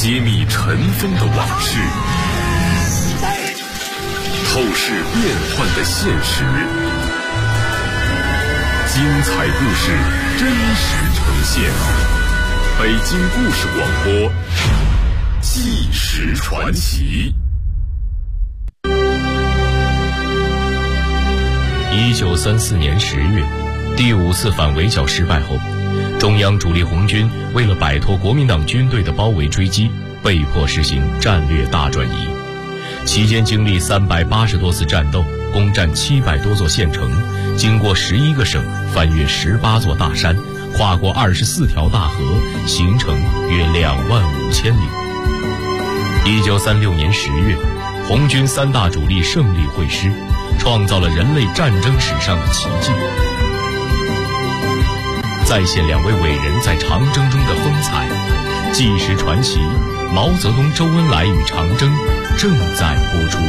揭秘尘封的往事，透视变幻的现实，精彩故事真实呈现。北京故事广播，纪实传奇。 1934年10月，第5次反围剿失败后，中央主力红军为了摆脱国民党军队的包围追击，被迫实行战略大转移。期间经历380多次战斗，攻占700多座县城，经过11个省，翻越18座大山，跨过24条大河，行程约25000里。1936年10月，红军3大主力胜利会师，创造了人类战争史上的奇迹。再现2位伟人在长征中的风采，纪实传奇毛泽东、周恩来与长征正在播出。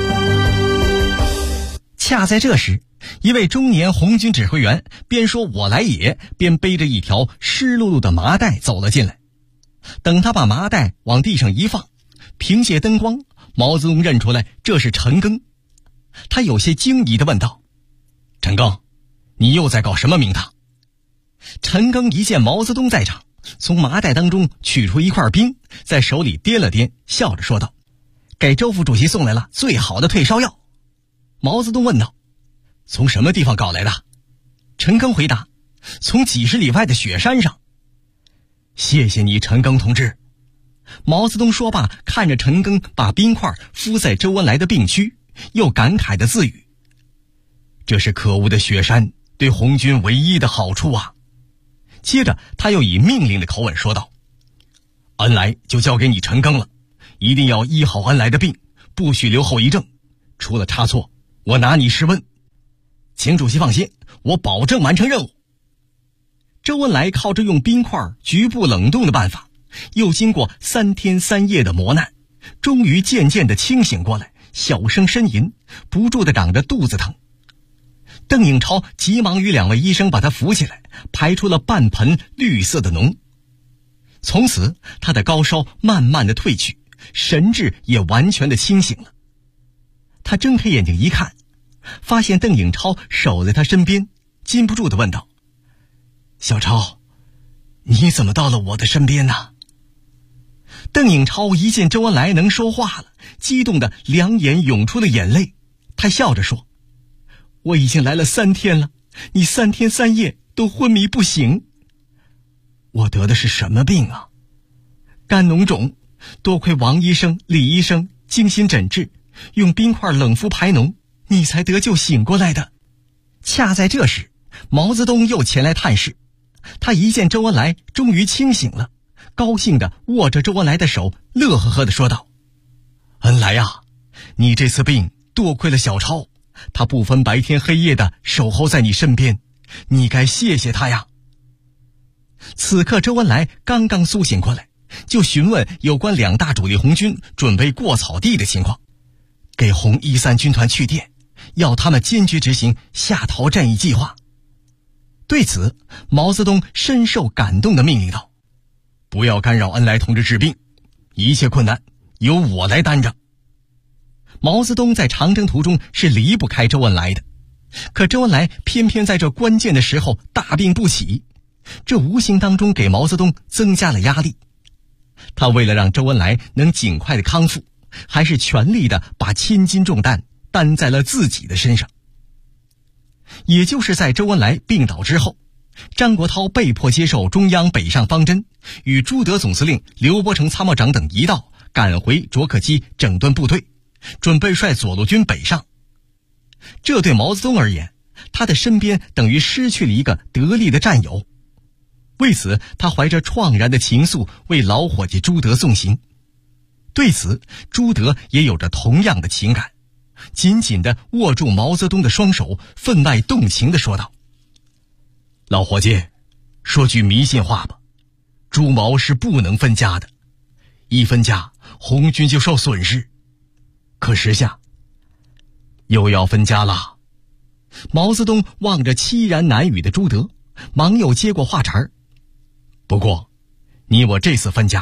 恰在这时，一位中年红军指挥员边说我来也，边背着一条湿漉漉的麻袋走了进来。等他把麻袋往地上一放，凭借灯光，毛泽东认出来这是陈赓。他有些惊疑地问道：陈赓，你又在搞什么名堂？陈赓一见毛泽东在场，从麻袋当中取出一块冰，在手里掂了掂，笑着说道：给周副主席送来了最好的退烧药。毛泽东问道：从什么地方搞来的？陈赓回答：从几十里外的雪山上。谢谢你，陈赓同志。毛泽东说罢，看着陈赓把冰块敷在周恩来的病区，又感慨地自语：这是可恶的雪山对红军唯一的好处啊。接着他又以命令的口吻说道：恩来就交给你陈赓了，一定要医好恩来的病，不许留后遗症，出了差错我拿你试问。请主席放心，我保证完成任务。周恩来靠着用冰块局部冷冻的办法，又经过3天3夜的磨难，终于渐渐地清醒过来，小声呻吟，不住地长着肚子疼。邓颖超急忙与2位医生把他扶起来，排出了半盆绿色的脓。从此他的高烧慢慢地退去，神志也完全地清醒了。他睁开眼睛一看，发现邓颖超守在他身边，禁不住地问道：小超，你怎么到了我的身边呢？邓颖超一见周恩来能说话了，激动得2眼涌出了眼泪。他笑着说：我已经来了3天了，你3天3夜都昏迷不醒。我得的是什么病啊？肝脓肿，多亏王医生、李医生精心诊治，用冰块冷敷排脓，你才得救醒过来的。恰在这时，毛泽东又前来探视。他一见周恩来终于清醒了，高兴地握着周恩来的手，乐呵呵地说道：恩来啊，你这次病多亏了小超，他不分白天黑夜的守候在你身边，你该谢谢他呀。此刻周恩来刚刚苏醒过来，就询问有关2大主力红军准备过草地的情况，给红13军团去电，要他们坚决执行下逃战役计划。对此，毛泽东深受感动地命令道：不要干扰恩来同志治病，一切困难由我来担着。毛泽东在长征途中是离不开周恩来的，可周恩来偏偏在这关键的时候大病不起，这无形当中给毛泽东增加了压力。他为了让周恩来能尽快的康复，还是全力的把千斤重担担在了自己的身上。也就是在周恩来病倒之后，张国焘被迫接受中央北上方针，与朱德总司令、刘伯承参谋长等一道赶回卓克基整顿部队，准备率左路军北上。这对毛泽东而言，他的身边等于失去了一个得力的战友。为此，他怀着怆然的情愫为老伙计朱德送行。对此，朱德也有着同样的情感，紧紧地握住毛泽东的双手，分外动情地说道：老伙计，说句迷信话吧，朱毛是不能分家的，一分家红军就受损失，可时下又要分家了。毛泽东望着凄然难语的朱德，忙又接过话茬儿：不过你我这次分家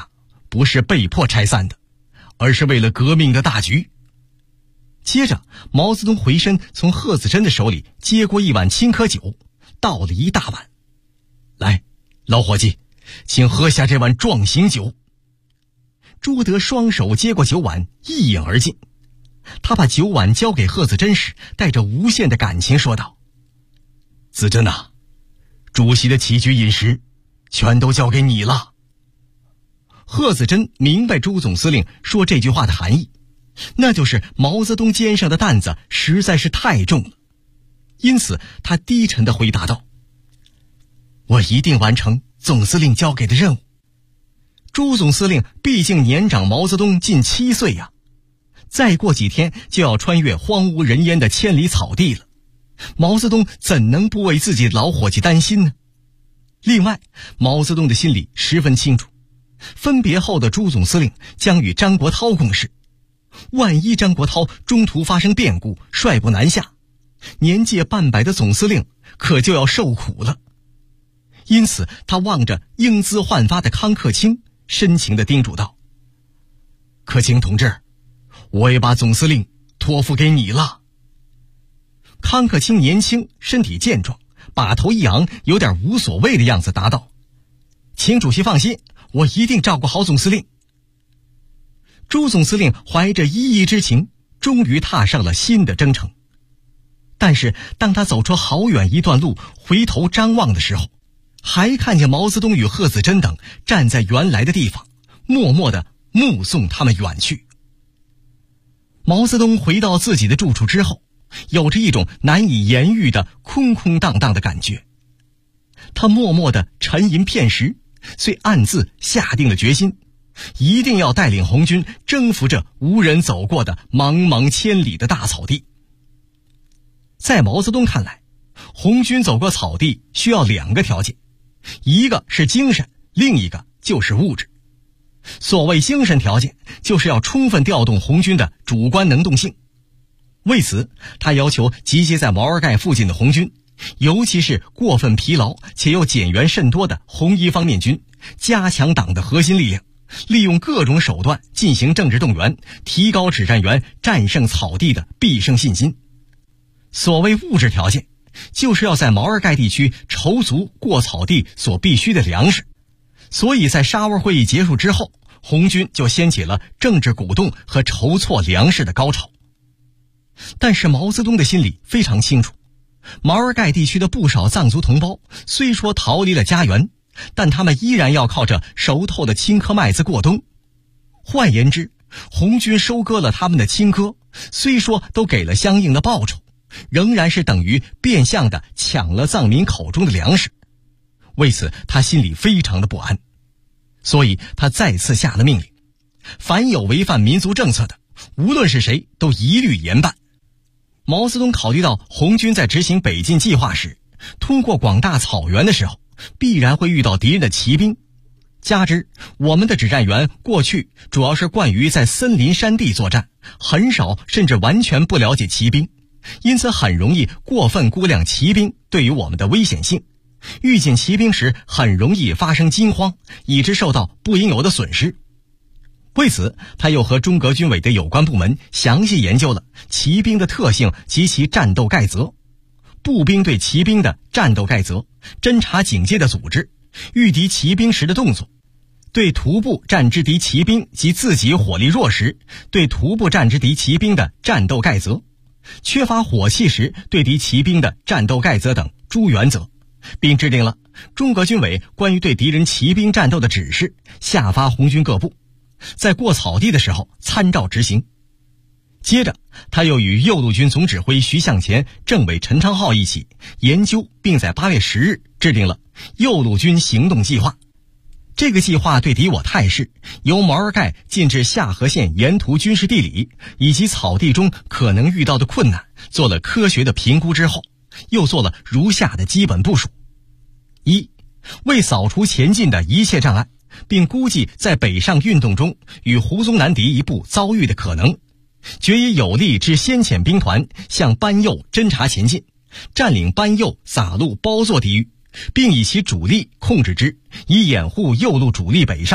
不是被迫拆散的，而是为了革命的大局。接着，毛泽东回身从贺子珍的手里接过一碗青稞酒，倒了一大碗。来，老伙计，请喝下这碗壮行酒。朱德双手接过酒碗，一饮而尽。他把酒碗交给贺子珍时，带着无限的感情说道：子珍啊，主席的起居饮食全都交给你了。贺子珍明白朱总司令说这句话的含义，那就是毛泽东肩上的担子实在是太重了，因此他低沉地回答道：我一定完成总司令交给的任务。朱总司令毕竟年长毛泽东近7岁呀，再过几天就要穿越荒无人烟的千里草地了，毛泽东怎能不为自己的老伙计担心呢？另外，毛泽东的心里十分清楚，分别后的朱总司令将与张国焘共事，万一张国焘中途发生变故，率部南下，年届半百的总司令可就要受苦了。因此他望着英姿焕发的康克清，深情地叮嘱道：克清同志，我也把总司令托付给你了。康克清年轻，身体健壮，把头一昂，有点无所谓的样子，答道：请主席放心，我一定照顾好总司令。朱总司令怀着依依之情，终于踏上了新的征程。但是当他走出好远一段路，回头张望的时候，还看见毛泽东与贺子珍等站在原来的地方，默默地目送他们远去。毛泽东回到自己的住处之后，有着一种难以言喻的空空荡荡的感觉。他默默地沉吟片时，遂暗自下定了决心，一定要带领红军征服这无人走过的茫茫千里的大草地。在毛泽东看来，红军走过草地需要2个条件，一个是精神，另一个就是物质。所谓精神条件，就是要充分调动红军的主观能动性。为此，他要求集结在毛尔盖附近的红军，尤其是过分疲劳且又减员甚多的红一方面军，加强党的核心力量，利用各种手段进行政治动员，提高指战员战胜草地的必胜信心。所谓物质条件，就是要在毛尔盖地区筹足过草地所必需的粮食。所以在沙窝会议结束之后，红军就掀起了政治鼓动和筹措粮食的高潮。但是毛泽东的心里非常清楚，毛尔盖地区的不少藏族同胞虽说逃离了家园，但他们依然要靠着熟透的青稞麦子过冬。换言之，红军收割了他们的青稞，虽说都给了相应的报酬，仍然是等于变相的抢了藏民口中的粮食。为此他心里非常的不安，所以他再次下了命令，凡有违反民族政策的，无论是谁都一律严办。毛泽东考虑到红军在执行北进计划时，通过广大草原的时候，必然会遇到敌人的骑兵，加之我们的指战员过去主要是惯于在森林山地作战，很少甚至完全不了解骑兵，因此很容易过分估量骑兵对于我们的危险性，遇见骑兵时很容易发生惊慌，以致受到不应有的损失。为此，他又和中革军委的有关部门详细研究了骑兵的特性及其战斗概则，步兵对骑兵的战斗概则，侦察警戒的组织，御敌骑兵时的动作，对徒步战之敌骑兵及自己火力弱时对徒步战之敌骑兵的战斗概则，缺乏火器时对敌骑兵的战斗概则等诸原则，并制定了中革军委关于对敌人骑兵战斗的指示，下发红军各部，在过草地的时候参照执行。接着他又与右路军总指挥徐向前、政委陈昌浩一起研究，并在8月10日制定了右路军行动计划。这个计划对敌我态势，由毛尔盖进至下河县沿途军事地理以及草地中可能遇到的困难做了科学的评估之后，又做了如下的基本部署：一、为扫除前进的一切障碍，并估计在北上运动中与胡宗南敌一部遭遇的可能，决以有力之先遣兵团向班右侦察前进，占领班右洒路包座地域，并以其主力控制之，以掩护右路主力北上，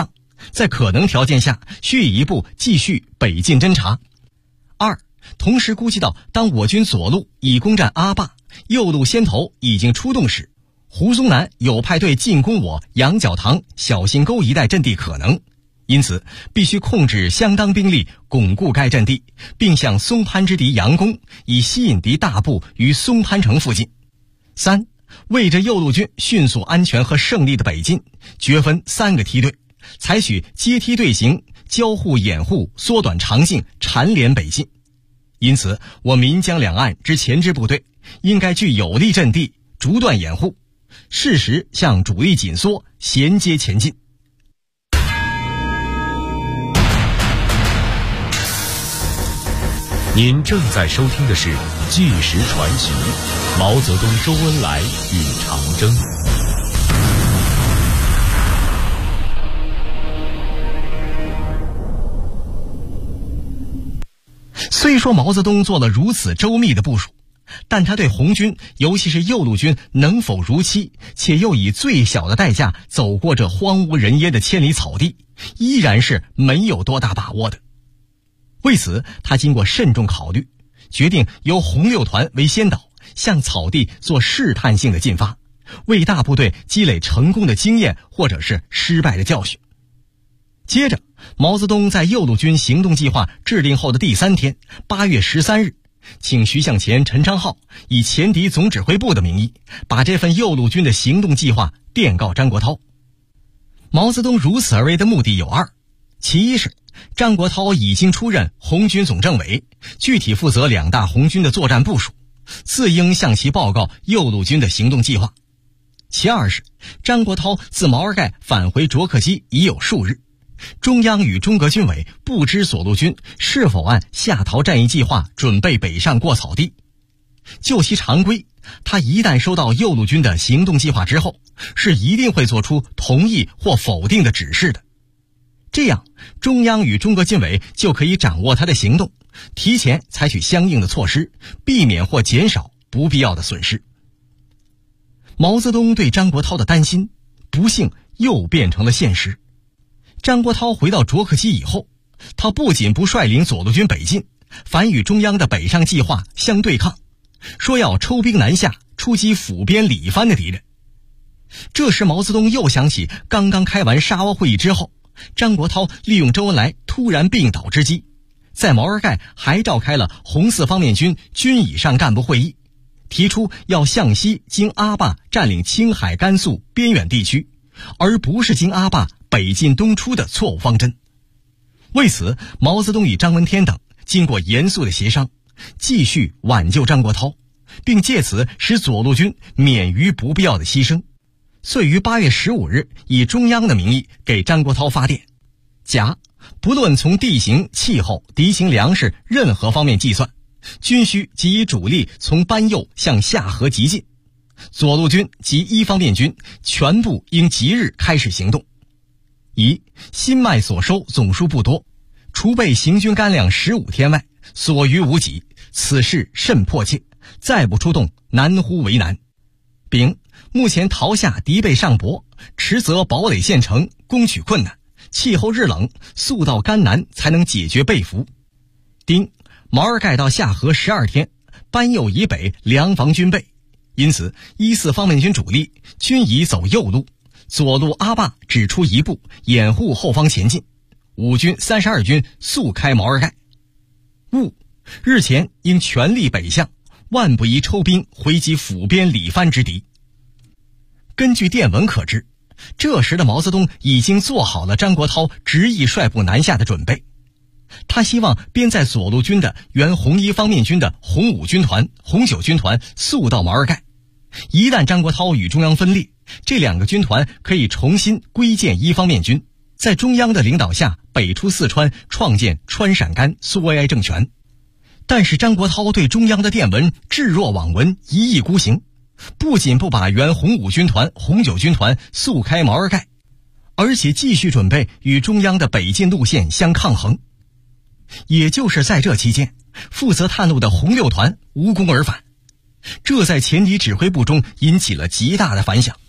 在可能条件下需以一部继续北进侦察。2. 同时估计到当我军左路已攻占阿坝，右路先头已经出动时，胡宗南有派队进攻我羊角塘、小新沟一带阵地可能，因此必须控制相当兵力巩固该阵地，并向松潘之敌佯攻，以吸引敌大部于松潘城附近。3. 为着右路军迅速安全和胜利的北进，决分3个梯队，采取阶梯队形，交互掩护，缩短长径，缠连北进。因此我岷江两岸之前支部队应该据有利阵地，逐段掩护，适时向主力紧缩，衔接前进。 您正在收听的是《纪实传奇》，毛泽东、周恩来与长征。 虽说毛泽东做了如此周密的部署，但他对红军，尤其是右路军能否如期，且又以最小的代价走过这荒无人烟的千里草地，依然是没有多大把握的。为此，他经过慎重考虑，决定由红六团为先导，向草地做试探性的进发，为大部队积累成功的经验或者是失败的教训。接着，毛泽东在右路军行动计划制定后的第3天，8月13日，请徐向前、陈昌浩以前敌总指挥部的名义，把这份右路军的行动计划电告张国焘。毛泽东如此而为的目的有2，其一是张国焘已经出任红军总政委，具体负责2大红军的作战部署，自应向其报告右路军的行动计划。其2是张国焘自毛尔盖返回卓克基已有数日，中央与中革军委不知左路军是否按下陶战役计划准备北上过草地。就其常规，他一旦收到右路军的行动计划之后，是一定会做出同意或否定的指示的。这样，中央与中革军委就可以掌握他的行动，提前采取相应的措施，避免或减少不必要的损失。毛泽东对张国焘的担心，不幸又变成了现实。张国焘回到卓克基以后，他不仅不率领左路军北进，反与中央的北上计划相对抗，说要抽兵南下，出击府边李藩的敌人。这时毛泽东又想起刚刚开完沙窝会议之后，张国焘利用周恩来突然病倒之机，在毛尔盖还召开了红四方面军军以上干部会议，提出要向西经阿坝占领青海、甘肃边远地区，而不是经阿坝北进东出的错误方针。为此，毛泽东与张闻天等经过严肃的协商，继续挽救张国焘，并借此使左路军免于不必要的牺牲。遂于8月15日以中央的名义给张国焘发电：甲，不论从地形、气候、敌情、粮食任何方面计算，均需即以主力从班右向下河急进，左路军及一方面军全部应即日开始行动。乙，新麦所收总数不多，储备行军干粮15天外，所余无几，此事甚迫切，再不出动，难乎为难。丙，目前陶下敌备尚薄，迟则堡垒陷城，攻取困难，气候日冷，速到甘南才能解决被俘。丁，毛尔盖到下河12天，班右以北粮房均备，因此一四方面军主力均已走右路，左路阿坝只出一部，掩护后方前进。5军、32军速开毛尔盖。戊，日前应全力北向，万不宜抽兵回击府边李藩之敌。根据电文可知，这时的毛泽东已经做好了张国焘执意率部南下的准备。他希望编在左路军的原红一方面军的红5军团、红9军团速到毛尔盖。一旦张国焘与中央分裂，这2个军团可以重新归建一方面军，在中央的领导下北出四川，创建川陕甘苏维埃政权。但是张国焘对中央的电文置若罔闻，一意孤行，不仅不把原红5军团、红9军团速开毛尔盖，而且继续准备与中央的北进路线相抗衡。也就是在这期间，负责探路的红6团无功而返，这在前敌指挥部中引起了极大的反响，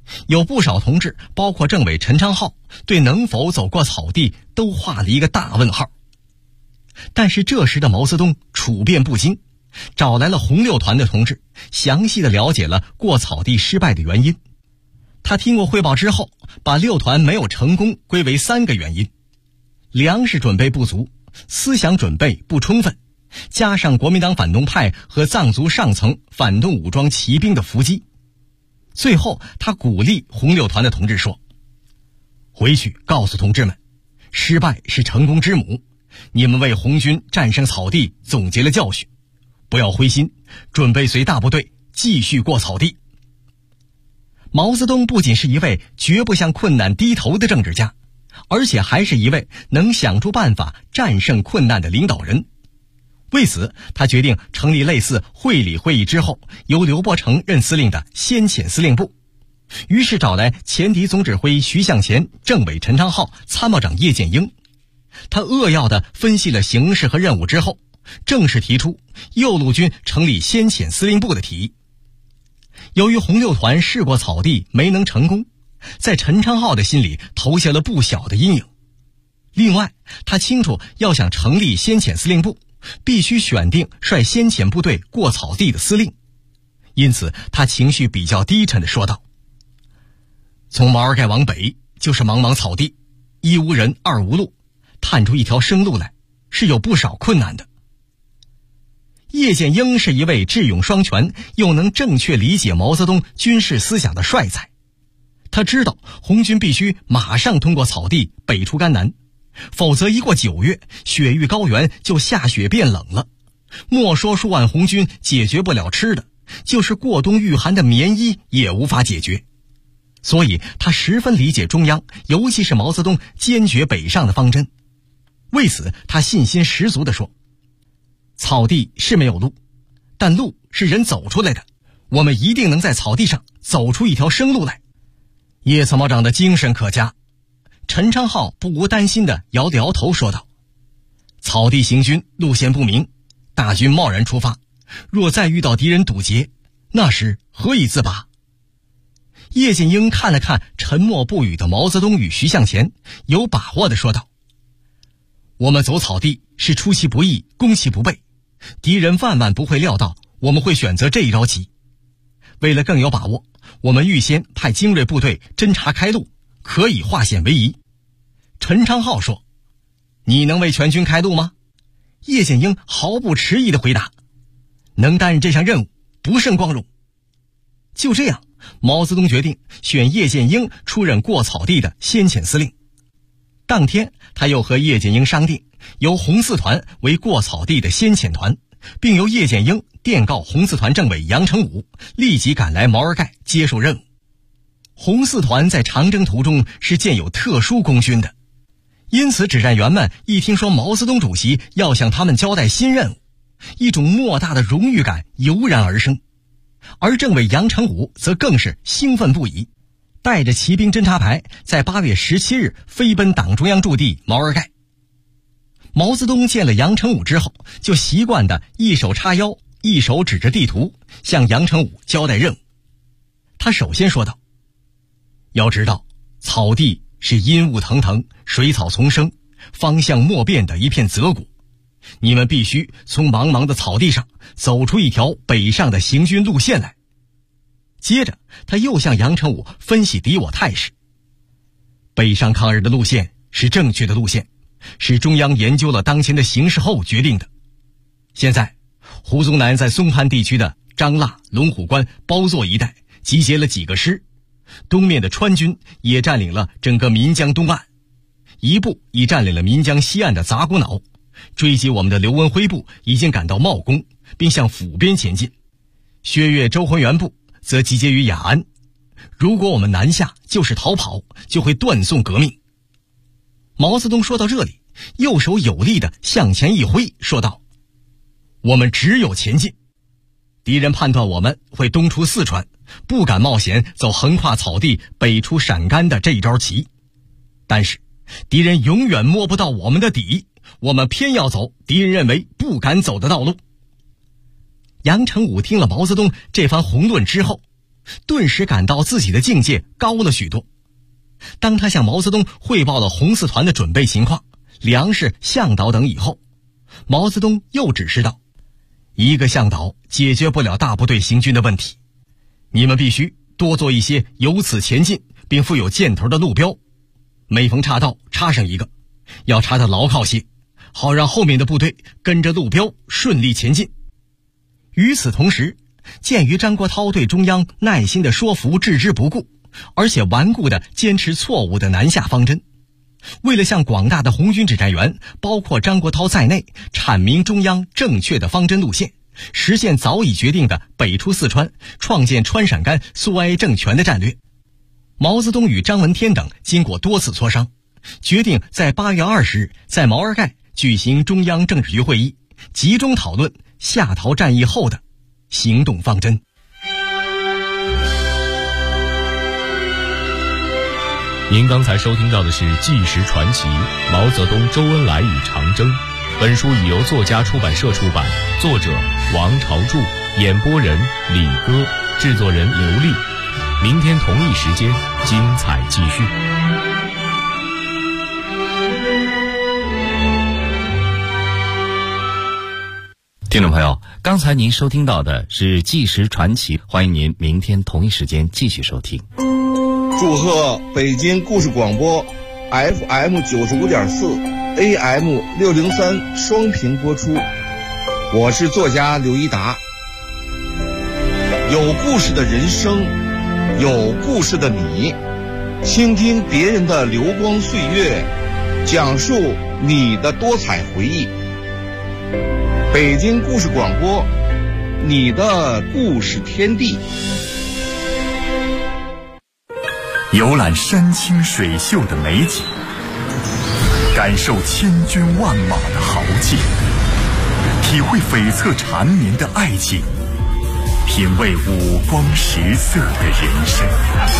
有不少同志，包括政委陈昌浩，对能否走过草地都画了一个大问号。但是这时的毛泽东处变不惊，找来了红六团的同志，详细的了解了过草地失败的原因。他听过汇报之后，把六团没有成功归为3个原因：粮食准备不足，思想准备不充分，加上国民党反动派和藏族上层反动武装骑兵的伏击。最后他鼓励红六团的同志说，回去告诉同志们，失败是成功之母，你们为红军战胜草地总结了教训，不要灰心，准备随大部队继续过草地。毛泽东不仅是一位绝不向困难低头的政治家，而且还是一位能想出办法战胜困难的领导人。为此，他决定成立类似会理会议之后由刘伯承任司令的先遣司令部，于是找来前敌总指挥徐向前、政委陈昌浩、参谋长叶剑英。他扼要地分析了形势和任务之后，正式提出右路军成立先遣司令部的提议。由于红六团试过草地没能成功，在陈昌浩的心里投下了不小的阴影。另外，他清楚要想成立先遣司令部，必须选定率先遣部队过草地的司令，因此他情绪比较低沉地说道，从毛尔盖往北就是茫茫草地，一无人二无路，探出一条生路来是有不少困难的。叶剑英是一位智勇双全又能正确理解毛泽东军事思想的帅才，他知道红军必须马上通过草地北出甘南，否则一过9月，雪域高原就下雪变冷了，莫说数万红军解决不了吃的，就是过冬御寒的棉衣也无法解决。所以他十分理解中央，尤其是毛泽东坚决北上的方针。为此他信心十足地说，草地是没有路，但路是人走出来的，我们一定能在草地上走出一条生路来。叶参谋长的精神可嘉。陈昌浩不无担心地摇了摇头说道，草地行军路线不明，大军贸然出发，若再遇到敌人堵截，那时何以自拔？叶剑英看了看沉默不语的毛泽东与徐向前，有把握地说道，我们走草地是出其不意攻其不备，敌人万万不会料到我们会选择这一招棋。为了更有把握，我们预先派精锐部队侦察开路，可以化险为夷。陈昌浩说，你能为全军开路吗？叶剑英毫不迟疑地回答，能担任这项任务不胜光荣。就这样，毛泽东决定选叶剑英出任过草地的先遣司令。当天他又和叶剑英商定，由红四团为过草地的先遣团，并由叶剑英电告红四团政委杨成武立即赶来毛尔盖接受任务。红四团在长征途中是建有特殊功勋的，因此指战员们一听说毛泽东主席要向他们交代新任务，一种莫大的荣誉感油然而生。而政委杨成武则更是兴奋不已，带着骑兵侦察排在8月17日飞奔党中央驻地毛尔盖。毛泽东见了杨成武之后，就习惯地一手叉腰，一手指着地图，向杨成武交代任务。他首先说道，要知道，草地是阴雾腾腾，水草丛生，方向莫辨的一片泽谷，你们必须从茫茫的草地上走出一条北上的行军路线来。接着他又向杨成武分析敌我态势，北上抗日的路线是正确的路线，是中央研究了当前的形势后决定的。现在胡宗南在松潘地区的张腊、龙虎关、包座一带集结了几个师，东面的川军也占领了整个岷江东岸，一部已占领了岷江西岸的杂谷脑，追击我们的刘文辉部已经赶到茂公，并向府边前进。薛岳、周浑元部则集结于雅安，如果我们南下就是逃跑，就会断送革命。毛泽东说到这里，右手有力地向前一挥，说道，我们只有前进。敌人判断我们会东出四川，不敢冒险走横跨草地北出陕甘的这一招棋，但是敌人永远摸不到我们的底，我们偏要走敌人认为不敢走的道路。杨成武听了毛泽东这番宏论之后， 顿时感到自己的境界高了许多。当他向毛泽东汇报了红四团的准备情况、粮食、向导等以后，毛泽东又指示道：一个向导解决不了大部队行军的问题，你们必须多做一些由此前进并附有箭头的路标，每逢岔道插上一个，要插得牢靠些，好让后面的部队跟着路标顺利前进。与此同时，鉴于张国焘对中央耐心的说服置之不顾，而且顽固地坚持错误的南下方针，为了向广大的红军指战员，包括张国焘在内，阐明中央正确的方针路线，实现早已决定的北出四川、创建川陕甘苏维埃政权的战略，毛泽东与张闻天等经过多次磋商，决定在8月20日在毛尔盖举行中央政治局会议，集中讨论下陶战役后的行动方针。 您刚才收听到的是《纪实传奇：毛泽东、周恩来与长征》。本书已由作家出版社出版，作者王朝柱，演播人李歌，制作人刘丽。明天同一时间，精彩继续。 听众朋友，刚才您收听到的是《纪实传奇》，欢迎您明天同一时间继续收听。 祝贺北京故事广播 FM 95.4 AM 603双频播出，我是作家刘一达。有故事的人生，有故事的你，倾听别人的流光岁月，讲述你的多彩回忆。北京故事广播，你的故事天地。 游览山清水秀的美景，感受千军万马的豪劲，体会悱恻缠绵的爱情，品味五光十色的人生。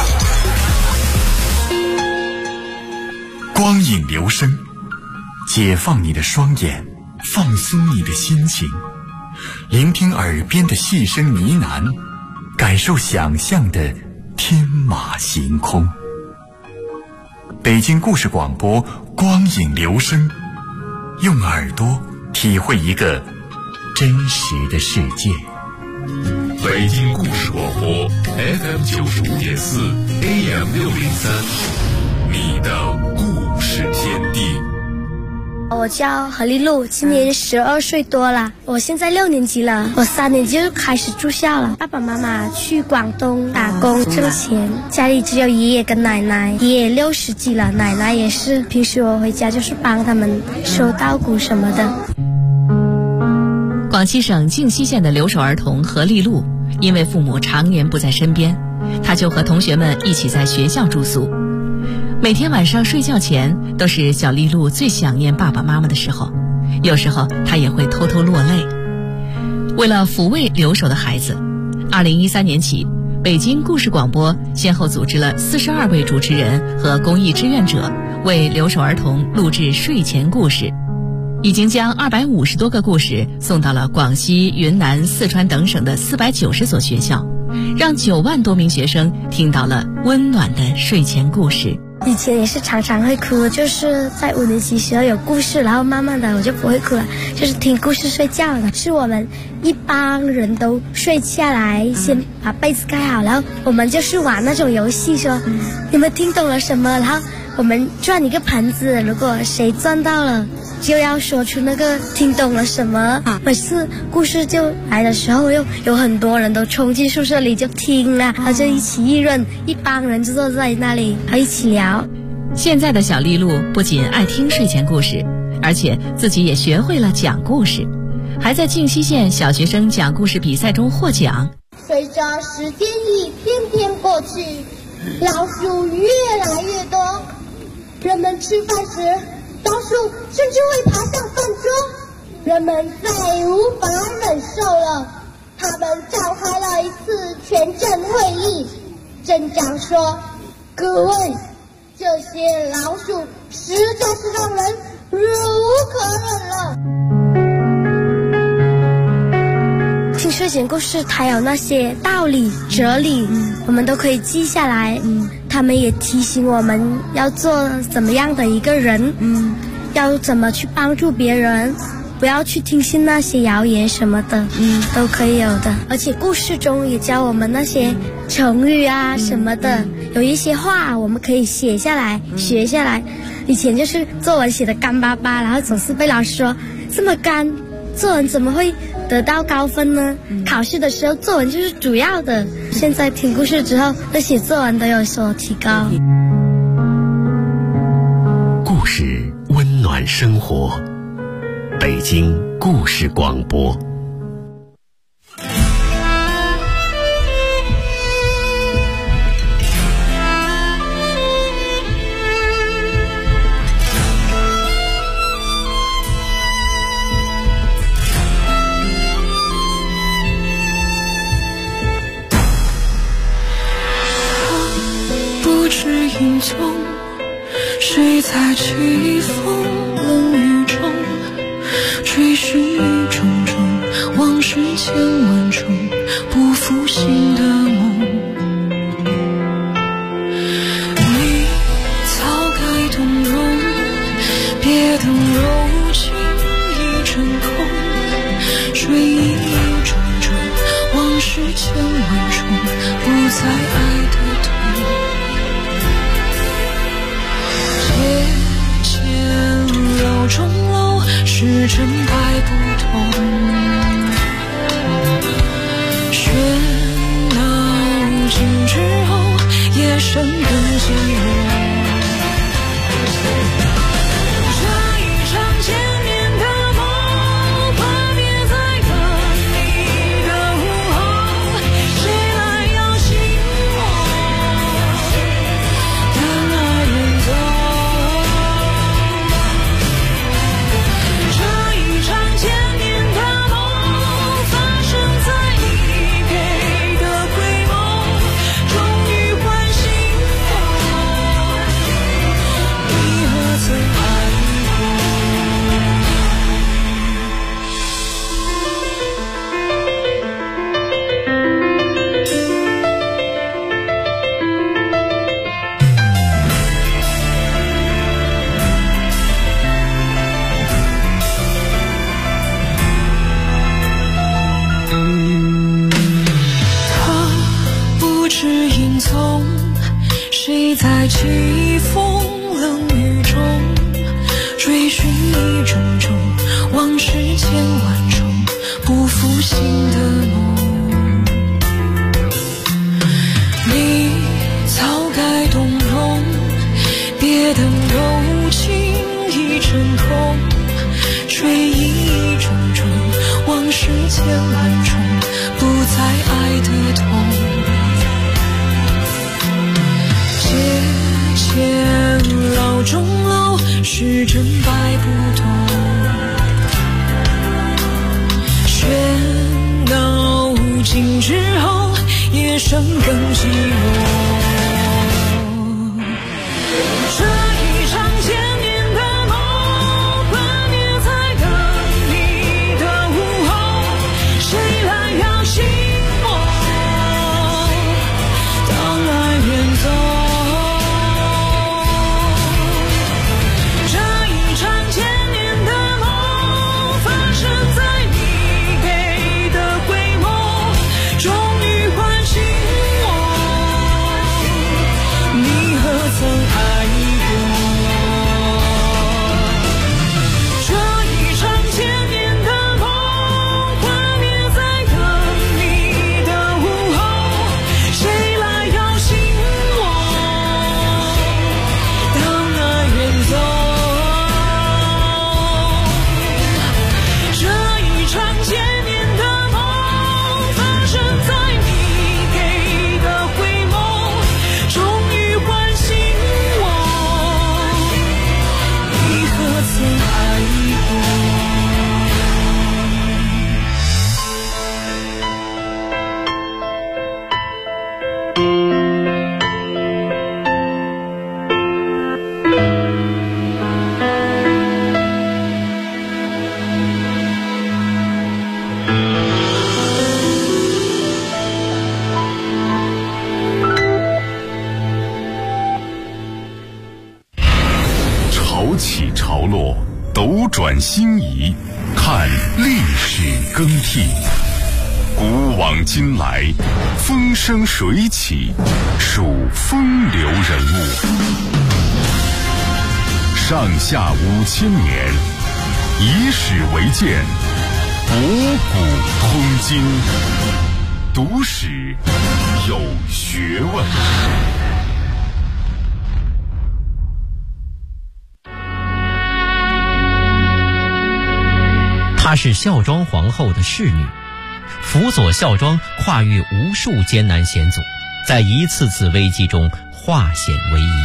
光影留声，解放你的双眼，放松你的心情，聆听耳边的细声呢喃，感受想象的天马行空。北京故事广播，光影留声，用耳朵体会一个真实的世界。 北京故事广播 FM 95.4 AM 603，你的故事天地。 我叫何丽露，今年12岁多了，我现在6年级了，我3年级就开始住校了。爸爸妈妈去广东打工挣钱，家里只有爷爷跟奶奶，爷爷60几了，奶奶也是，平时我回家就是帮他们收稻谷什么的。 广西省靖西县的留守儿童何丽露，因为父母常年不在身边，她就和同学们一起在学校住宿。每天晚上睡觉前，都是小丽露最想念爸爸妈妈的时候，有时候她也会偷偷落泪。为了抚慰留守的孩子，2013年起，北京故事广播先后组织了42位主持人和公益志愿者，为留守儿童录制睡前故事，已经将250多个故事送到了广西、云南、四川等省的490所学校，让9万多名学生听到了温暖的睡前故事。 以前也是常常会哭，就是在5年级时候有故事，然后慢慢的我就不会哭了，就是听故事睡觉了。是我们一帮人都睡下来，先把被子盖好，然后我们就是玩那种游戏，说你们听懂了什么，然后我们转一个盘子，如果谁转到了就要说出那个听懂了什么。每次故事就来的时候，又有很多人都冲进宿舍里就听了，然后就一起议论，一帮人就坐在那里然后一起聊。 现在的小丽露不仅爱听睡前故事，而且自己也学会了讲故事，还在靖西县小学生讲故事比赛中获奖。 随着时间一天天过去，老鼠越来越多，人们吃饭时老鼠甚至会爬上饭桌，人们再也无法忍受了。他们召开了一次全镇会议，镇长说：“各位，这些老鼠实在是让人忍无可忍了。” 听睡前故事它有那些道理哲理，我们都可以记下来。他们也提醒我们要做怎么样的一个人，要怎么去帮助别人，不要去听信那些谣言什么的，都可以有的。而且故事中也教我们那些成语啊什么的，有一些话我们可以写下来学下来。以前就是作文写的干巴巴，然后总是被老师说这么干，作文怎么会得到高分呢？考试的时候作文就是主要的。现在听故事之后，对写作文都有所提高。 故事温暖生活，北京故事广播。 云踪，谁在凄风冷雨中追寻一种种往事千万种不复醒的梦？你早该动容，别等柔情一阵空，追忆一种种往事千万种不再爱的痛。钟楼是真白不同，喧闹尽之后，夜深更寂寞。这一场千年的梦，幻灭在等你的午后，谁来摇醒我的那远走？谁在凄风冷雨中追寻一种种往事千万种不复醒的梦？你早该动容，别等柔情一阵空，追忆一种种往事千万种不再爱的痛。渐老钟楼是真白不同，喧闹尽之后，夜深更寂寞。这一场千年的梦，幻灭在等你的午后，谁来摇醒我？当爱远走。 潮落，斗转星移，看历史更替。古往今来，风生水起，数风流人物。上下5000年，以史为鉴，博古通今。读史有学问。 她是孝庄皇后的侍女，辅佐孝庄跨越无数艰难险阻，在一次次危机中化险为夷。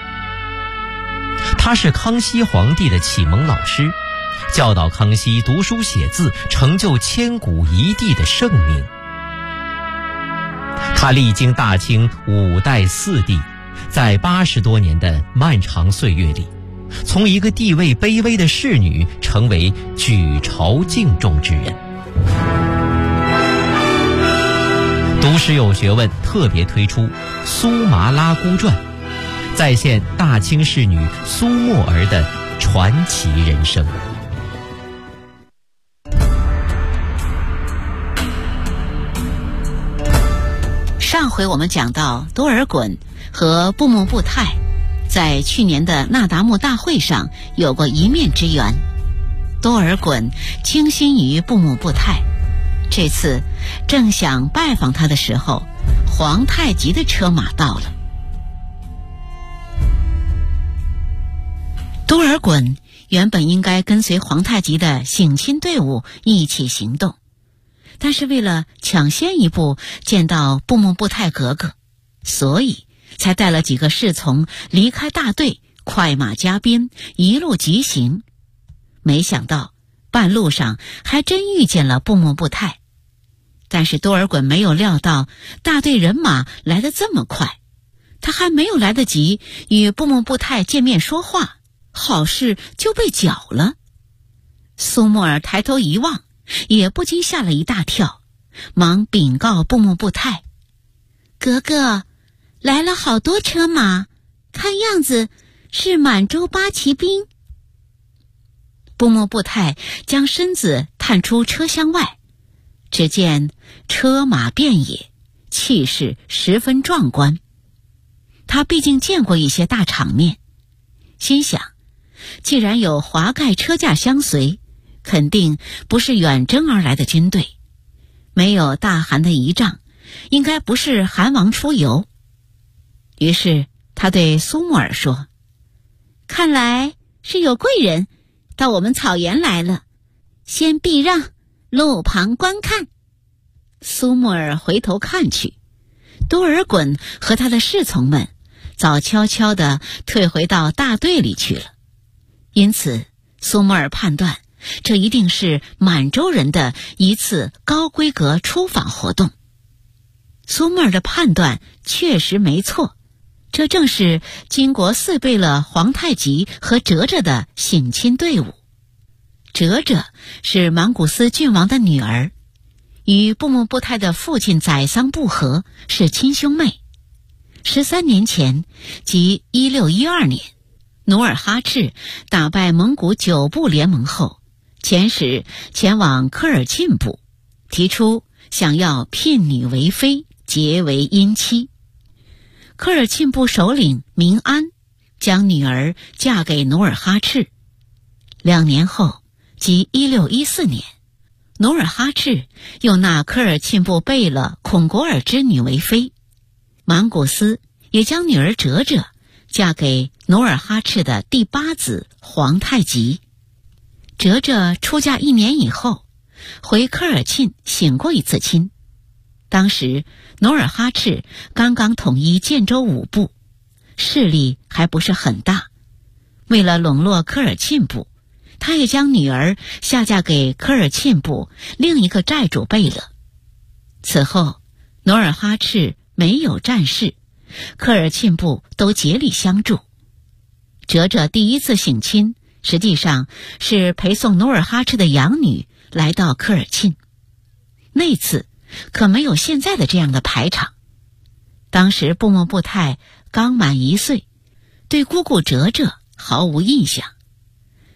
她是康熙皇帝的启蒙老师，教导康熙读书写字，成就千古一帝的圣明。她历经大清5代4帝，在80多年的漫长岁月里，从一个地位卑微的侍女成为举朝敬重之人。读史有学问特别推出《苏麻拉姑传》，再现大清侍女苏沫儿的传奇人生。 上回我们讲到多尔衮和布木布泰在去年的那达慕大会上有过一面之缘。多尔衮倾心于布木布泰，这次正想拜访他的时候，皇太极的车马到了。多尔衮原本应该跟随皇太极的省亲队伍一起行动，但是为了抢先一步见到布木布泰格格，所以才带了几个侍从离开大队，快马加鞭，一路疾行。没想到半路上还真遇见了布木布泰，但是多尔衮没有料到大队人马来得这么快，他还没有来得及与布木布泰见面说话，好事就被搅了。苏沫儿抬头一望，也不禁吓了一大跳，忙禀告布木布泰：格格，来了好多车马，看样子是满洲八旗兵。布木布泰将身子探出车厢外，只见车马遍野，气势十分壮观。他毕竟见过一些大场面，心想既然有华盖车驾相随，肯定不是远征而来的军队，没有大汗的仪仗，应该不是汗王出游。于是他对苏沫儿说：看来是有贵人到我们草原来了，先避让，路旁观看。苏沫儿回头看去，多尔衮和他的侍从们早悄悄地退回到大队里去了。因此苏沫儿判断这一定是满洲人的一次高规格出访活动。苏沫儿的判断确实没错，这正是金国嗣贝勒皇太极和哲哲的省亲队伍。哲哲是莽古斯郡王的女儿，与布木布泰的父亲宰桑不和，是亲兄妹。13年前，即1612年，努尔哈赤打败蒙古9部联盟后，遣使前往科尔沁部，提出想要聘女为妃，结为姻妻。科尔沁部首领明安将女儿嫁给努尔哈赤。2年后，即1614年，努尔哈赤又纳科尔沁部贝勒孔果尔之女为妃。莽古斯也将女儿哲哲嫁给努尔哈赤的第8子皇太极。哲哲出嫁1年以后，回科尔沁省过一次亲。当时努尔哈赤刚刚统一建州5部，势力还不是很大。为了笼络科尔沁部，他也将女儿下嫁给科尔沁部另一个寨主贝勒。此后努尔哈赤没有战事，科尔沁部都竭力相助。哲哲第一次省亲实际上是陪送努尔哈赤的养女来到科尔沁，那次可没有现在的这样的排场。当时布木布泰刚满1岁，对姑姑哲哲毫无印象。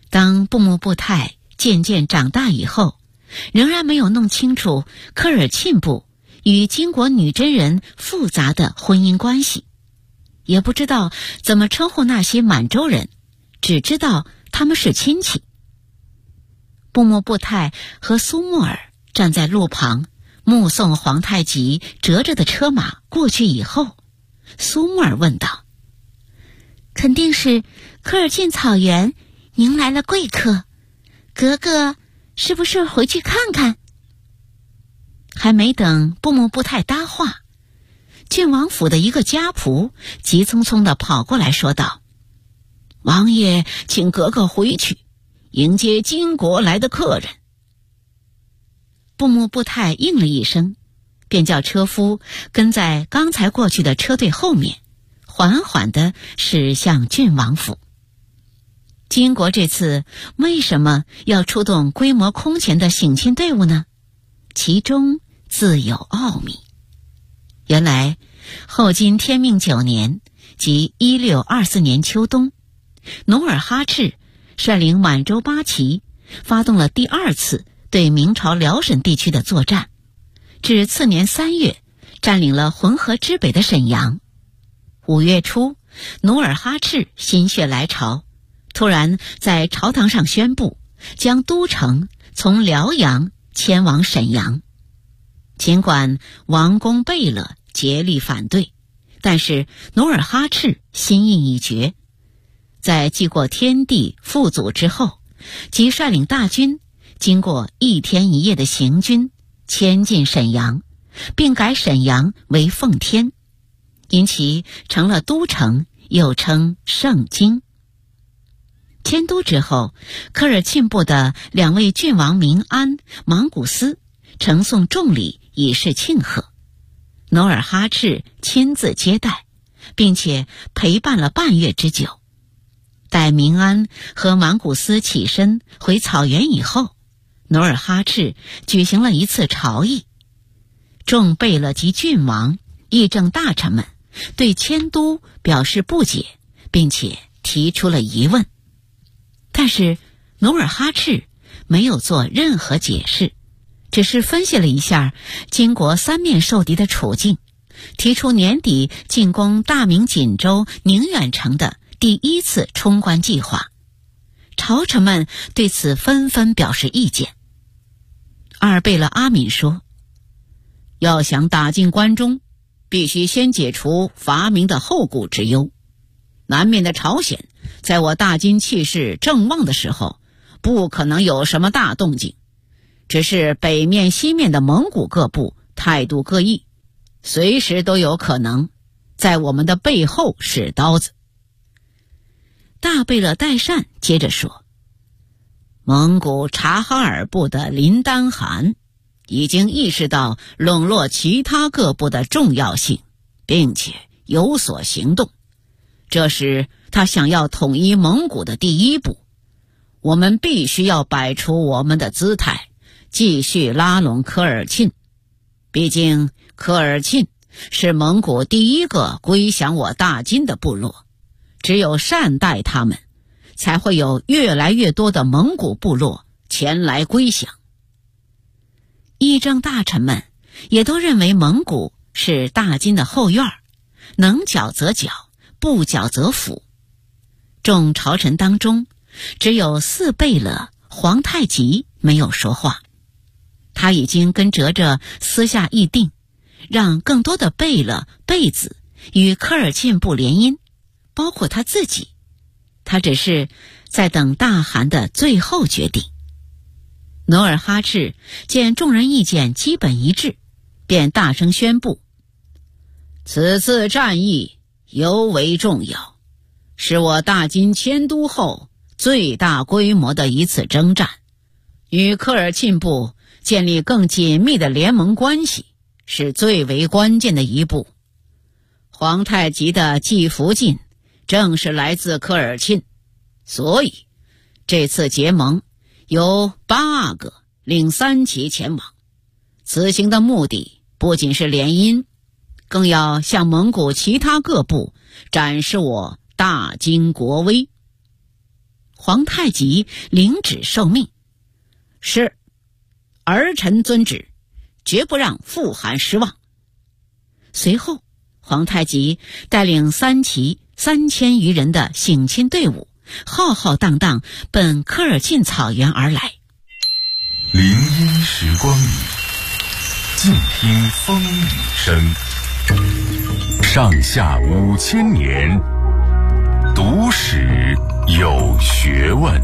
当布木布泰渐渐长大以后，仍然没有弄清楚科尔沁部与金国女真人复杂的婚姻关系，也不知道怎么称呼那些满洲人，只知道他们是亲戚。布木布泰和苏木尔站在路旁，目送皇太极折着的车马过去以后，苏木尔问道：“肯定是科尔沁草原迎来了贵客，格格是不是回去看看？”还没等布木布泰搭话，郡王府的一个家仆急匆匆地跑过来说道：“王爷请格格回去迎接金国来的客人。”布木布泰应了一声，便叫车夫跟在刚才过去的车队后面，缓缓地驶向郡王府。金国这次为什么要出动规模空前的省亲队伍呢？其中自有奥秘。原来后金天命9年，即1624年秋冬，努尔哈赤率领满洲八旗发动了第2次对明朝辽沈地区的作战，至次年3月占领了浑河之北的沈阳。5月初，努尔哈赤心血来潮，突然在朝堂上宣布将都城从辽阳迁往沈阳。尽管王公贝勒竭力反对，但是努尔哈赤心意已决，在祭过天地父祖之后，即率领大军经过1天1夜的行军，迁进沈阳，并改沈阳为奉天，因其成了都城，又称盛京。迁都之后，科尔沁部的2位郡王明安、莽古斯呈送重礼以示庆贺。努尔哈赤亲自接待，并且陪伴了半月之久。待明安和莽古斯起身回草原以后，努尔哈赤举行了一次朝议，众贝勒及郡王、议政大臣们对迁都表示不解，并且提出了疑问。但是努尔哈赤没有做任何解释，只是分析了一下金国3面受敌的处境，提出年底进攻大明锦州宁远城的第1次冲关计划。朝臣们对此纷纷表示意见。二贝勒阿敏说：“要想打进关中，必须先解除伐明的后顾之忧。南面的朝鲜，在我大金气势正旺的时候，不可能有什么大动静，只是北面西面的蒙古各部态度各异，随时都有可能在我们的背后使刀子。”大贝勒代善接着说：“蒙古察哈尔部的林丹汗已经意识到笼络其他各部的重要性，并且有所行动，这是他想要统一蒙古的第1步。我们必须要摆出我们的姿态，继续拉拢科尔沁。毕竟科尔沁是蒙古第1个归降我大金的部落，只有善待他们，才会有越来越多的蒙古部落前来归降。”议政大臣们也都认为蒙古是大金的后院，能剿则剿，不剿则抚。众朝臣当中，只有4贝勒皇太极没有说话。他已经跟哲哲私下议定，让更多的贝勒贝子与科尔沁部联姻，包括他自己。他只是在等大汗的最后决定。努尔哈赤见众人意见基本一致，便大声宣布：“此次战役尤为重要，是我大金迁都后最大规模的一次征战，与科尔沁部建立更紧密的联盟关系是最为关键的一步。皇太极的继福晋正是来自科尔沁，所以这次结盟由8阿哥领3旗前往。此行的目的不仅是联姻，更要向蒙古其他各部展示我大金国威。” 皇太极领旨受命：是，儿臣遵旨，绝不让富含失望。随后，皇太极带领3骑3000余人的省亲队伍，浩浩荡荡奔科尔沁草原而来。 林荫时光里，静听风雨声。上下5000年，读史有学问。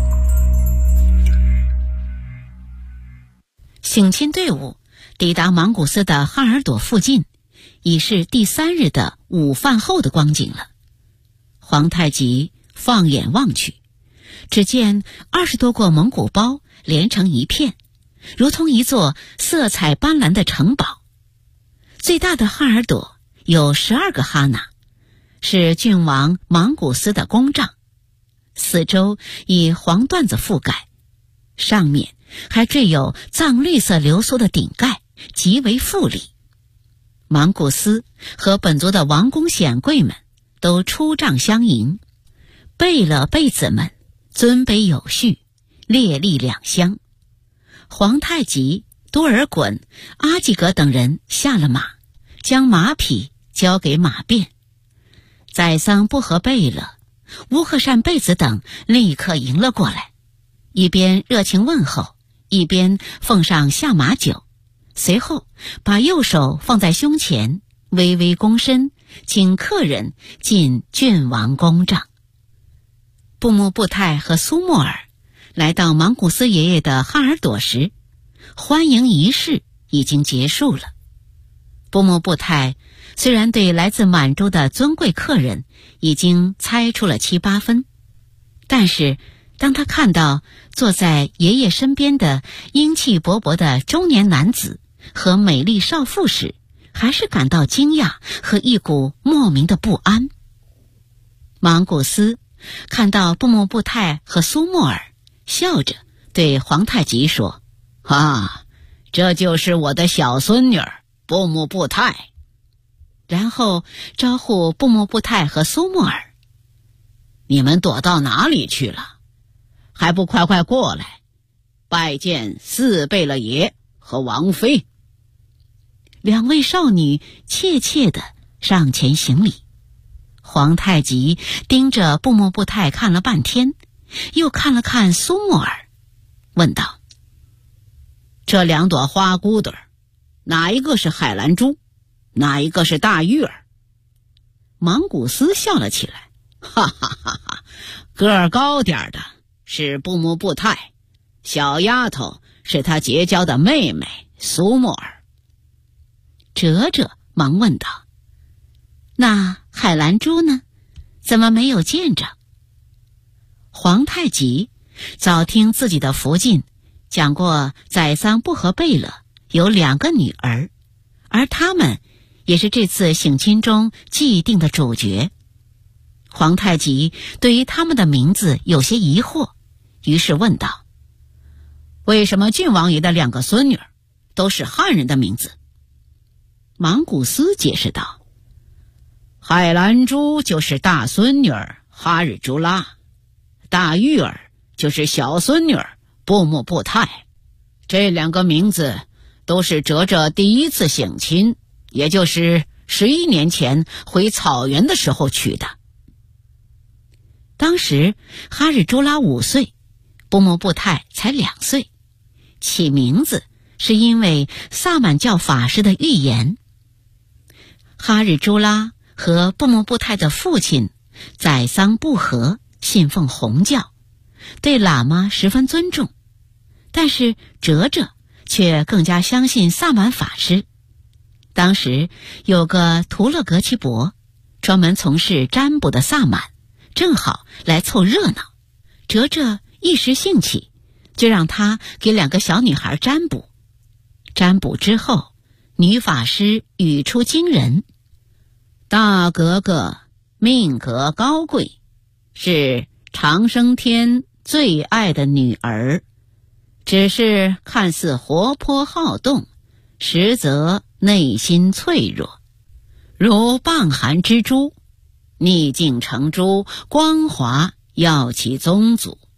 省亲队伍抵达莽古斯的哈尔朵附近，已是第3日的午饭后的光景了。皇太极放眼望去，只见20多个蒙古包连成一片，如同一座色彩斑斓的城堡。最大的哈尔朵有12个哈纳，是郡王莽古斯的宫帐，四周以黄缎子覆盖，上面还缀有藏绿色流苏的顶盖，极为富丽。莽古斯和本族的王公显贵们都出帐相迎，贝勒贝子们尊卑有序，列立两厢。皇太极、多尔衮、阿济格等人下了马，将马匹交给马便。宰桑布和贝勒、乌赫善贝子等立刻迎了过来，一边热情问候，一边奉上下马酒，随后把右手放在胸前，微微躬身，请客人进郡王宫帐。布木布泰和苏莫尔来到莽古斯爷爷的哈尔朵时，欢迎仪式已经结束了。布木布泰虽然对来自满洲的尊贵客人已经猜出了7、8分，但是当他看到坐在爷爷身边的英气勃勃的中年男子和美丽少妇时，还是感到惊讶和一股莫名的不安。莽古斯看到布木布泰和苏莫尔，笑着对皇太极说：这就是我的小孙女布木布泰。然后招呼布木布泰和苏莫尔：你们躲到哪里去了？还不快快过来，拜见4贝勒爷和王妃。2位少女怯怯地上前行礼。皇太极盯着布木布泰看了半天，又看了看苏莫尔，问道：这2朵花骨朵，哪一个是海兰珠，哪一个是大玉儿？莽古斯笑了起来：个儿高点的是布木布泰，小丫头是他结交的妹妹苏莫尔。哲哲忙问道：那海兰珠呢？怎么没有见着？皇太极早听自己的福晋讲过宰桑布和贝勒有2个女儿，而他们也是这次省亲中既定的主角。皇太极对于他们的名字有些疑惑，于是问道：为什么郡王爷的2个孙女都是汉人的名字？莽古斯解释道：海兰珠就是大孙女哈日朱拉，大玉儿就是小孙女布木布泰。这2个名字都是哲哲第1次省亲，也就是11年前回草原的时候取的。当时哈日朱拉5岁，布木布泰才2岁，起名字是因为萨满教法师的预言。哈日朱拉和布木布泰的父亲宰桑布和信奉红教，对喇嘛十分尊重，但是哲哲却更加相信萨满法师。当时有个图勒格齐伯，专门从事占卜的萨满，正好来凑热闹。哲哲一时兴起，就让他给2个小女孩占卜。占卜之后，女法师语出惊人：大格格命格高贵，是长生天最爱的女儿，只是看似活泼好动，实则内心脆弱，如棒寒之珠，逆境成珠，光华耀其宗族，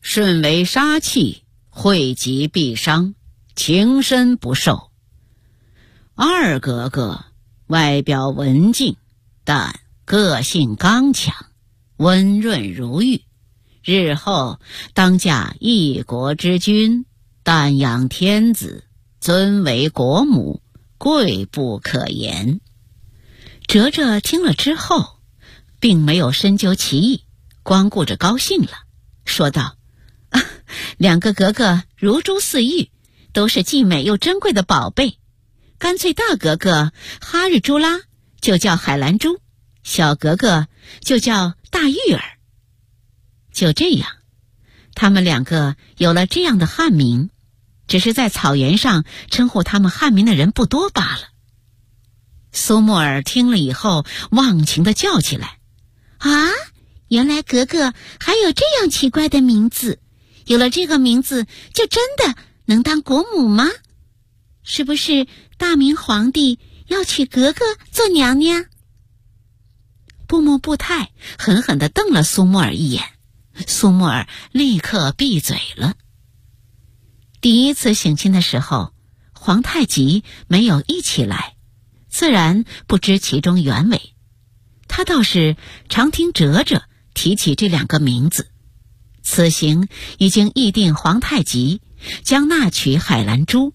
瞬为杀气，惠及必伤，情深不寿。二格格外表文静，但个性刚强，温润如玉，日后当嫁一国之君，诞养天子，尊为国母，贵不可言。哲哲听了之后，并没有深究其意，光顾着高兴了，说道：两个格格如珠似玉，都是既美又珍贵的宝贝，干脆大格格哈日朱拉就叫海兰珠，小格格就叫大玉儿。就这样，他们两个有了这样的汉名，只是在草原上称呼他们汉名的人不多罢了。苏沫儿听了以后，忘情地叫起来：啊，原来格格还有这样奇怪的名字，有了这个名字就真的能当国母吗？是不是大明皇帝要娶格格做娘娘？布木布泰狠狠地瞪了苏沫儿一眼，苏沫儿立刻闭嘴了。第一次省亲的时候，皇太极没有一起来，自然不知其中原委。他倒是常听哲哲提起这两个名字。此行已经议定皇太极将纳娶海兰珠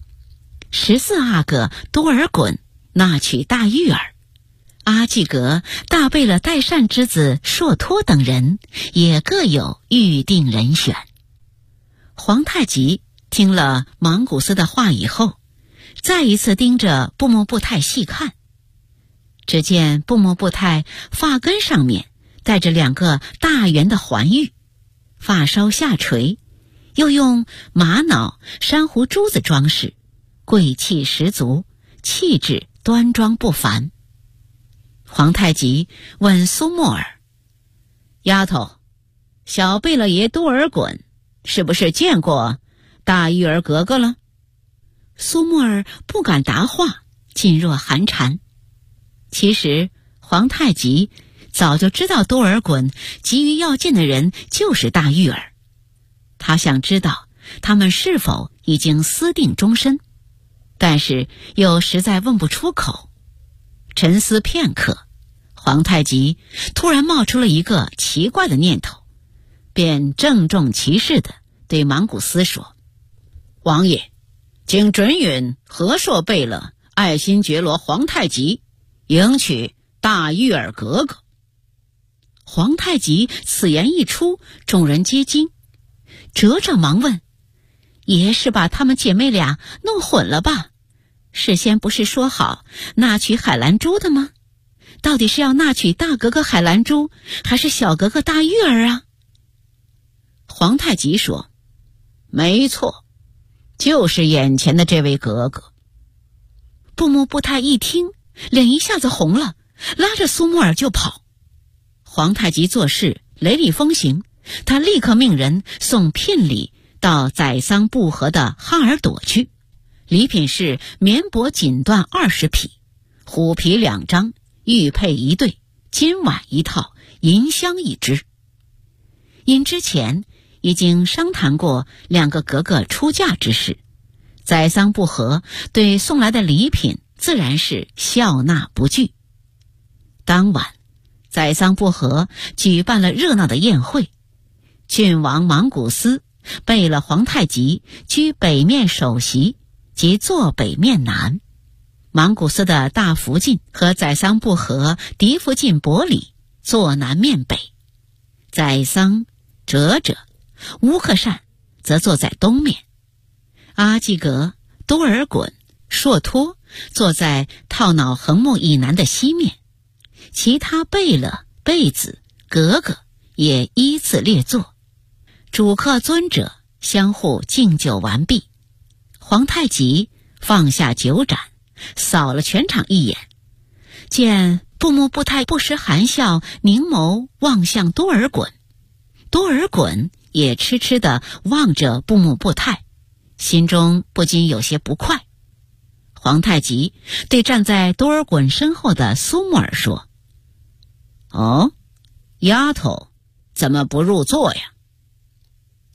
，14阿哥多尔衮纳娶大玉儿，阿济格大贝勒代善之子硕托等人也各有预定人选。皇太极听了莽古斯的话以后，再一次盯着布木布泰细看。只见布木布泰发根上面带着2个大圆的环玉，发梢下垂，又用玛瑙、珊瑚珠子装饰，贵气十足，气质端庄不凡。皇太极问苏沫儿：丫头，小贝勒爷多尔衮是不是见过大玉儿格格了？苏沫儿不敢答话，噤若寒蝉。其实皇太极早就知道多尔衮急于要见的人就是大玉儿，他想知道他们是否已经私定终身，但是又实在问不出口。沉思片刻，皇太极突然冒出了一个奇怪的念头，便郑重其事地对莽古斯说：王爷，请准允和硕贝勒爱新觉罗皇太极迎娶大玉儿格格。皇太极此言一出，众人皆惊。哲哲忙问：爷是把她们姐妹俩弄混了吧？事先不是说好纳娶海兰珠的吗？到底是要纳娶大格格海兰珠，还是小格格大玉儿啊？皇太极说：没错，就是眼前的这位格格。布木布泰一听，脸一下子红了，拉着苏沫儿就跑。皇太极做事雷厉风行，他立刻命人送聘礼到宰桑布河的哈尔朵去，礼品是棉帛锦缎20匹，虎皮2张，玉佩1对，金碗1套，银香1只。因之前已经商谈过2个格格出嫁之事，宰桑布河对送来的礼品自然是笑纳不拒。当晚宰桑布河举办了热闹的宴会，郡王莽古斯贝勒皇太极居北面首席，即坐北面南。莽古斯的大福晋和宰桑布河嫡福晋伯里坐南面北，宰桑、哲哲、乌克善则坐在东面，阿济格、多尔衮、硕托坐在套脑横木以南的西面，其他贝勒、贝子、格格也依次列坐。主客尊者相互敬酒完毕，皇太极放下酒盏，扫了全场一眼，见布木布泰不时含笑，凝眸望向多尔衮，多尔衮也痴痴地望着布木布泰，心中不禁有些不快。皇太极对站在多尔衮身后的苏沫儿说：哦，丫头怎么不入座呀？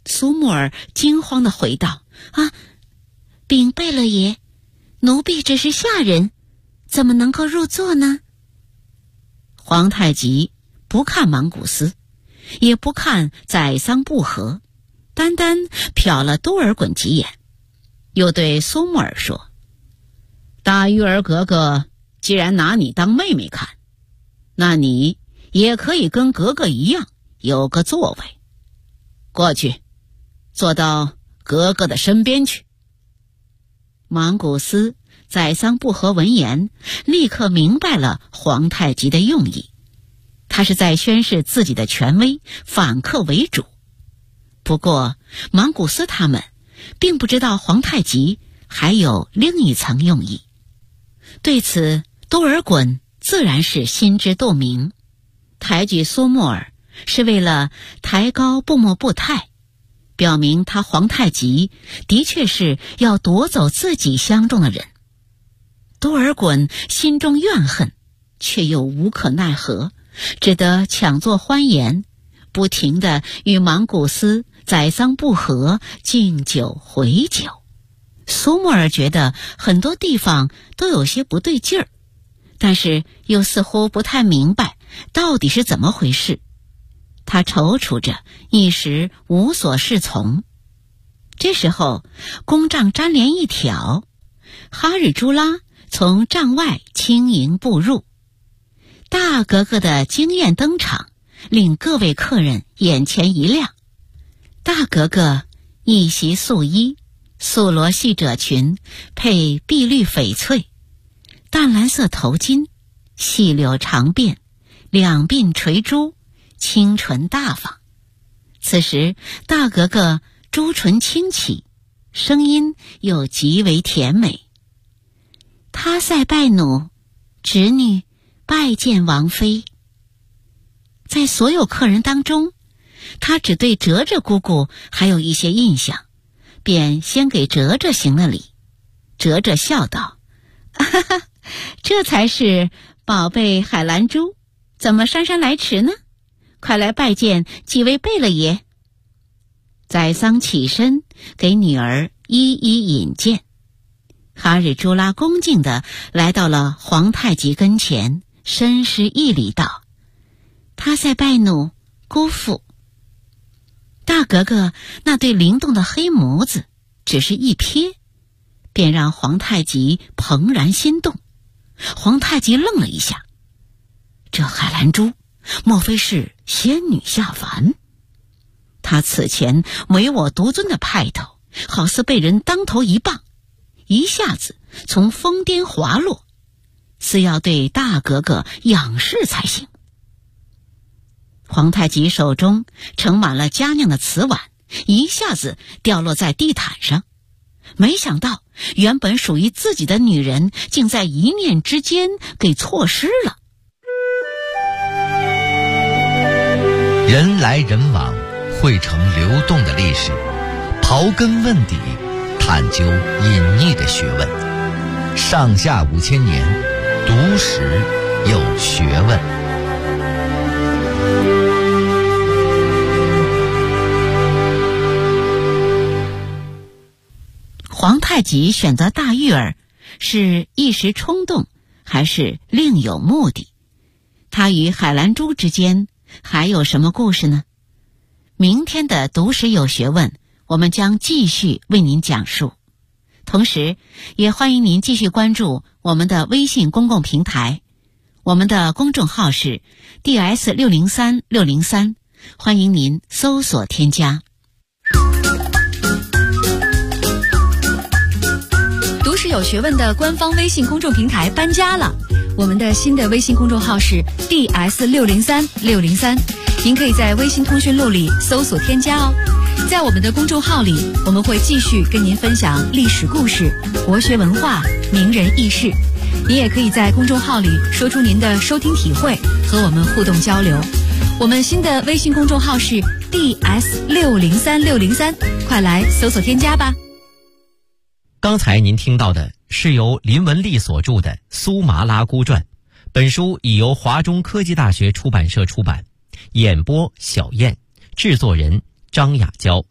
苏木尔惊慌地回道：“啊，禀贝勒爷，奴婢只是下人，怎么能够入座呢？”皇太极不看莽古斯，也不看宰桑布和，单单瞟了多尔衮几眼，又对苏木尔说：“大玉儿格格既然拿你当妹妹看，那你也可以跟格格一样有个座位，过去坐到格格的身边去。”莽古斯、宰桑布和闻言立刻明白了皇太极的用意，他是在宣示自己的权威，反客为主。不过莽古斯他们并不知道皇太极还有另一层用意，对此多尔衮自然是心知肚明。抬举苏木尔是为了抬高布莫布泰，表明他皇太极的确是要夺走自己相中的人。多尔衮心中怨恨，却又无可奈何，只得抢作欢颜，不停地与莽古斯、宰桑布和敬酒回酒。苏木尔觉得很多地方都有些不对劲儿，但是又似乎不太明白到底是怎么回事。他踌躇着，一时无所适从。这时候弓杖粘连一挑，哈日朱拉从帐外轻盈步入。大格格的惊艳登场令各位客人眼前一亮。大格格一袭素衣，素罗细褶裙配碧绿翡翠，淡蓝色头巾，细柳长辫，两鬓垂珠，清纯大方。此时大格格朱唇轻启，声音又极为甜美：“他塞拜努，侄女拜见王妃。”在所有客人当中，他只对哲哲姑姑还有一些印象，便先给哲哲行了礼。哲哲笑道：“哈哈，这才是宝贝海兰珠，怎么姗姗来迟呢？快来拜见几位贝勒爷。”宰桑起身给女儿一一引荐。哈日朱拉恭敬地来到了皇太极跟前，深施一礼道：“他塞拜努，姑父。”大格格那对灵动的黑眸子只是一瞥，便让皇太极怦然心动。皇太极愣了一下，这海兰珠莫非是仙女下凡？他此前唯我独尊的派头，好似被人当头一棒，一下子从疯癫滑落，似要对大格格仰视才行。皇太极手中盛满了佳酿的瓷碗，一下子掉落在地毯上。没想到原本属于自己的女人，竟在一念之间给错失了。 人来人往，汇成流动的历史，刨根问底，探究隐匿的学问。上下5000年，读史有学问。 皇太极选择大玉儿，是一时冲动，还是另有目的？他与海兰珠之间还有什么故事呢？明天的读史有学问，我们将继续为您讲述。同时也欢迎您继续关注我们的微信公共平台，我们的公众号是 DS603603，欢迎您搜索添加。 读史有学问的官方微信公众平台搬家了，我们的新的微信公众号是 DS603603，您可以在微信通讯录里搜索添加哦。在我们的公众号里，我们会继续跟您分享历史故事、国学文化、名人轶事。您也可以在公众号里说出您的收听体会，和我们互动交流。我们新的微信公众号是 DS603603，快来搜索添加吧。 刚才您听到的是由林文丽所著的《苏麻拉姑传》，本书已由华中科技大学出版社出版，演播小燕，制作人张雅娇。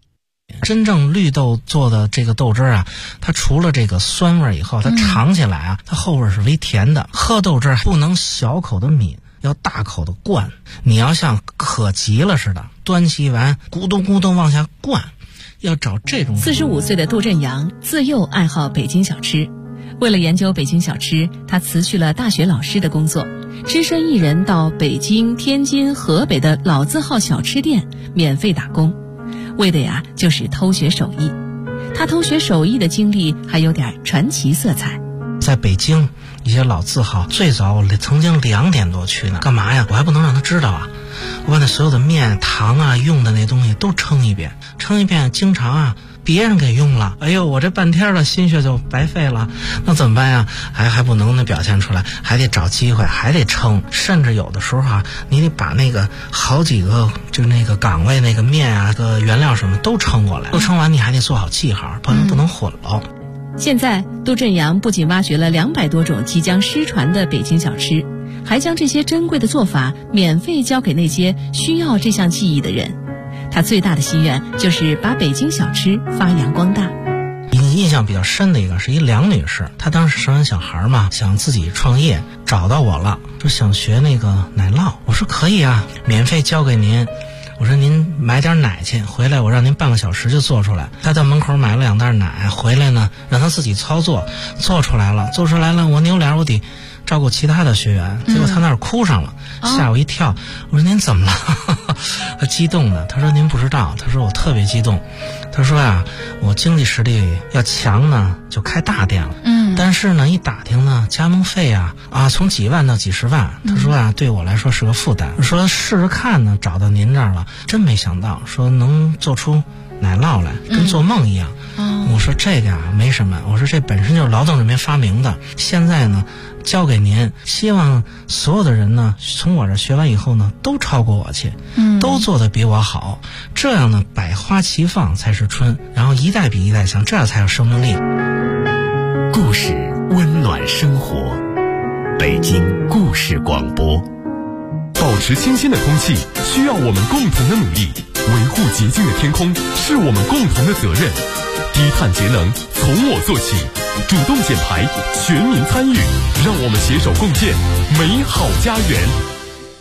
真正绿豆做的这个豆汁啊，它除了这个酸味以后，它尝起来啊，它后味是微甜的。喝豆汁不能小口的抿，要大口的灌。你要像渴急了似的，端起碗咕咚咕咚往下灌，要找这种。 45岁的杜振阳自幼爱好北京小吃，为了研究北京小吃，他辞去了大学老师的工作，只身一人到北京、天津、河北的老字号小吃店免费打工，为的呀就是偷学手艺。他偷学手艺的经历还有点传奇色彩。 在北京一些老字号，最早我曾经2点多去呢，干嘛呀？我还不能让他知道啊！我把那所有的面、糖啊、用的那东西都称一遍，经常啊别人给用了，哎呦，我这半天的心血就白费了，那怎么办呀？还不能表现出来，还得找机会，还得称，甚至有的时候啊，你得把那个好几个就那个岗位那个面啊、个原料什么都称过来，都称完你还得做好记号，不能混了。 现在杜振阳不仅挖掘了200多种即将失传的北京小吃，还将这些珍贵的做法免费教给那些需要这项技艺的人。他最大的心愿就是把北京小吃发扬光大。 印象比较深的一个是一梁女士，她当时生完小孩嘛，想自己创业，找到我了，说想学那个奶酪。我说可以啊，免费教给您。我说您买点奶去，回来我让您半个小时就做出来。他到门口买了2袋奶，回来呢让他自己操作，做出来了，我扭脸我得照顾其他的学员，结果他那儿哭上了，吓我一跳。我说您怎么了？他激动的，他说您不知道，他说我特别激动。他说呀，我经济实力要强呢，就开大店了。但是呢，一打听呢，加盟费啊从几万到几十万。他说啊，对我来说是个负担。说试试看呢，找到您这儿了，真没想到，说能做出奶酪来，跟做梦一样。我说这个没什么，我说这本身就是劳动人民发明的，现在呢交给您，希望所有的人呢从我这学完以后呢都超过我去，都做得比我好，这样呢百花齐放才是春，然后一代比一代强，这样才有生命力。 故事温暖生活，北京故事广播。 保持清新的空气需要我们共同的努力，维护洁净的天空是我们共同的责任。低碳节能从我做起，主动减排，全民参与，让我们携手共建美好家园。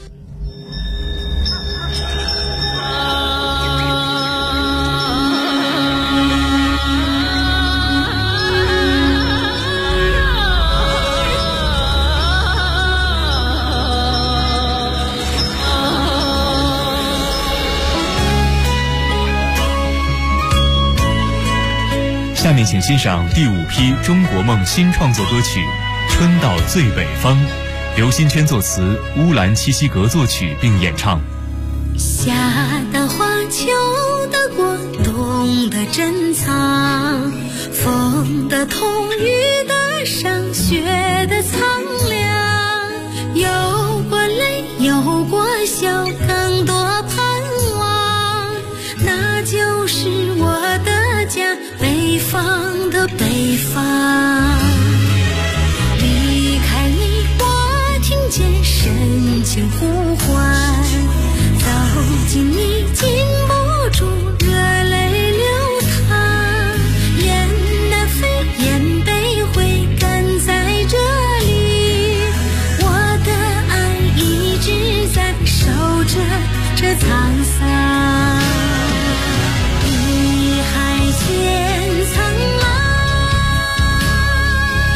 下面请欣赏第5批中国梦新创作歌曲《春到最北方》，刘新圈作词，乌兰七西格作曲并演唱。 夏的花，秋的果，冬的珍藏，风的痛，雨的伤，雪的苍凉，有过泪，有过笑，更多盼望，那就是我的家，北方的北方。离开你，我听见深情呼唤，走近你，禁不住热泪流淌，雁南飞，雁北回，赶在这里，我的爱一直在守着这沧桑。